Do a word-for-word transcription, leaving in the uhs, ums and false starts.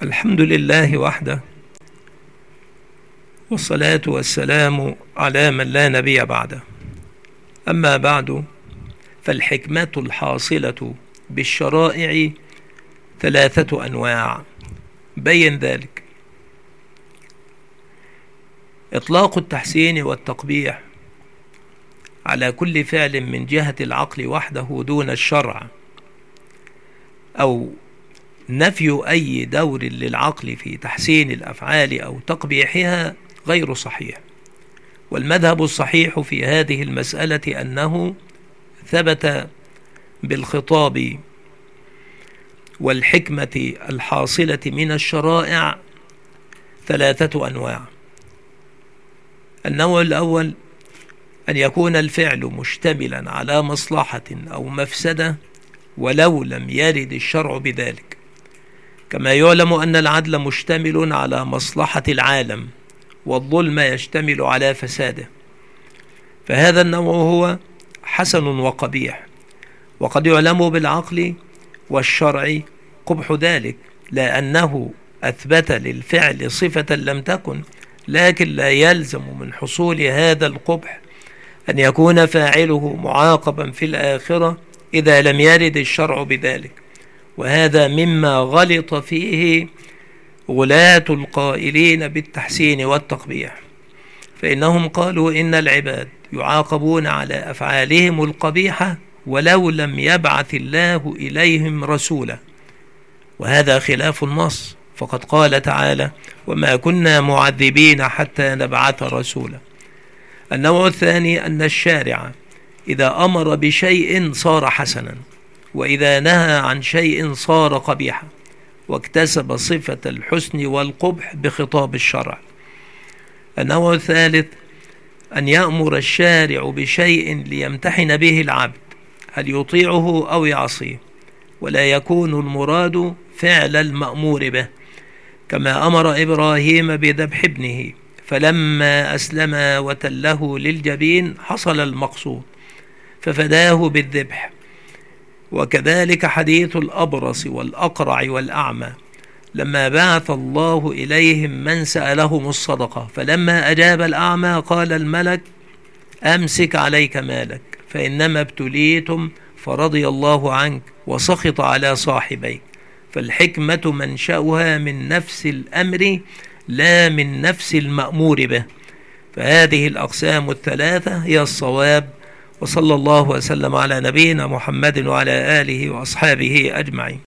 الحمد لله وحده، والصلاة والسلام على من لا نبي بعده. أما بعد، فالحكمة الحاصلة بالشرائع ثلاثة أنواع. بين ذلك: إطلاق التحسين والتقبيح على كل فعل من جهة العقل وحده دون الشرع، أو نفي أي دور للعقل في تحسين الأفعال أو تقبيحها غير صحيح. والمذهب الصحيح في هذه المسألة أنه ثبت بالخطاب والحكمة الحاصلة من الشرائع ثلاثة أنواع. النوع الأول أن يكون الفعل مشتملا على مصلحة أو مفسدة ولو لم يرد الشرع بذلك، كما يعلم أن العدل مشتمل على مصلحة العالم والظلم يشتمل على فساده، فهذا النوع هو حسن وقبيح، وقد يعلم بالعقل والشرع قبح ذلك، لأنه أثبت للفعل صفة لم تكن، لكن لا يلزم من حصول هذا القبح أن يكون فاعله معاقبا في الآخرة إذا لم يرد الشرع بذلك. وهذا مما غلط فيه غلاة القائلين بالتحسين والتقبيح، فإنهم قالوا إن العباد يعاقبون على أفعالهم القبيحة ولو لم يبعث الله إليهم رسولا، وهذا خلاف النص، فقد قال تعالى: وما كنا معذبين حتى نبعث رسولا. النوع الثاني أن الشارع إذا أمر بشيء صار حسنا، وإذا نهى عن شيء صار قبيحا، واكتسب صفة الحسن والقبح بخطاب الشرع. النوع الثالث أن يأمر الشارع بشيء ليمتحن به العبد هل يطيعه أو يعصيه، ولا يكون المراد فعل المأمور به، كما أمر إبراهيم بذبح ابنه فلما أسلم وتله للجبين حصل المقصود ففداه بالذبح. وكذلك حديث الأبرص والأقرع والأعمى لما بعث الله إليهم من سألهم الصدقة، فلما أجاب الأعمى قال الملك: أمسك عليك مالك فإنما ابتليتم فرضي الله عنك وسخط على صاحبيك. فالحكمة منشأها من نفس الأمر لا من نفس المأمور به. فهذه الأقسام الثلاثة هي الصواب، وصلى الله وسلم على نبينا محمد وعلى آله وأصحابه أجمعين.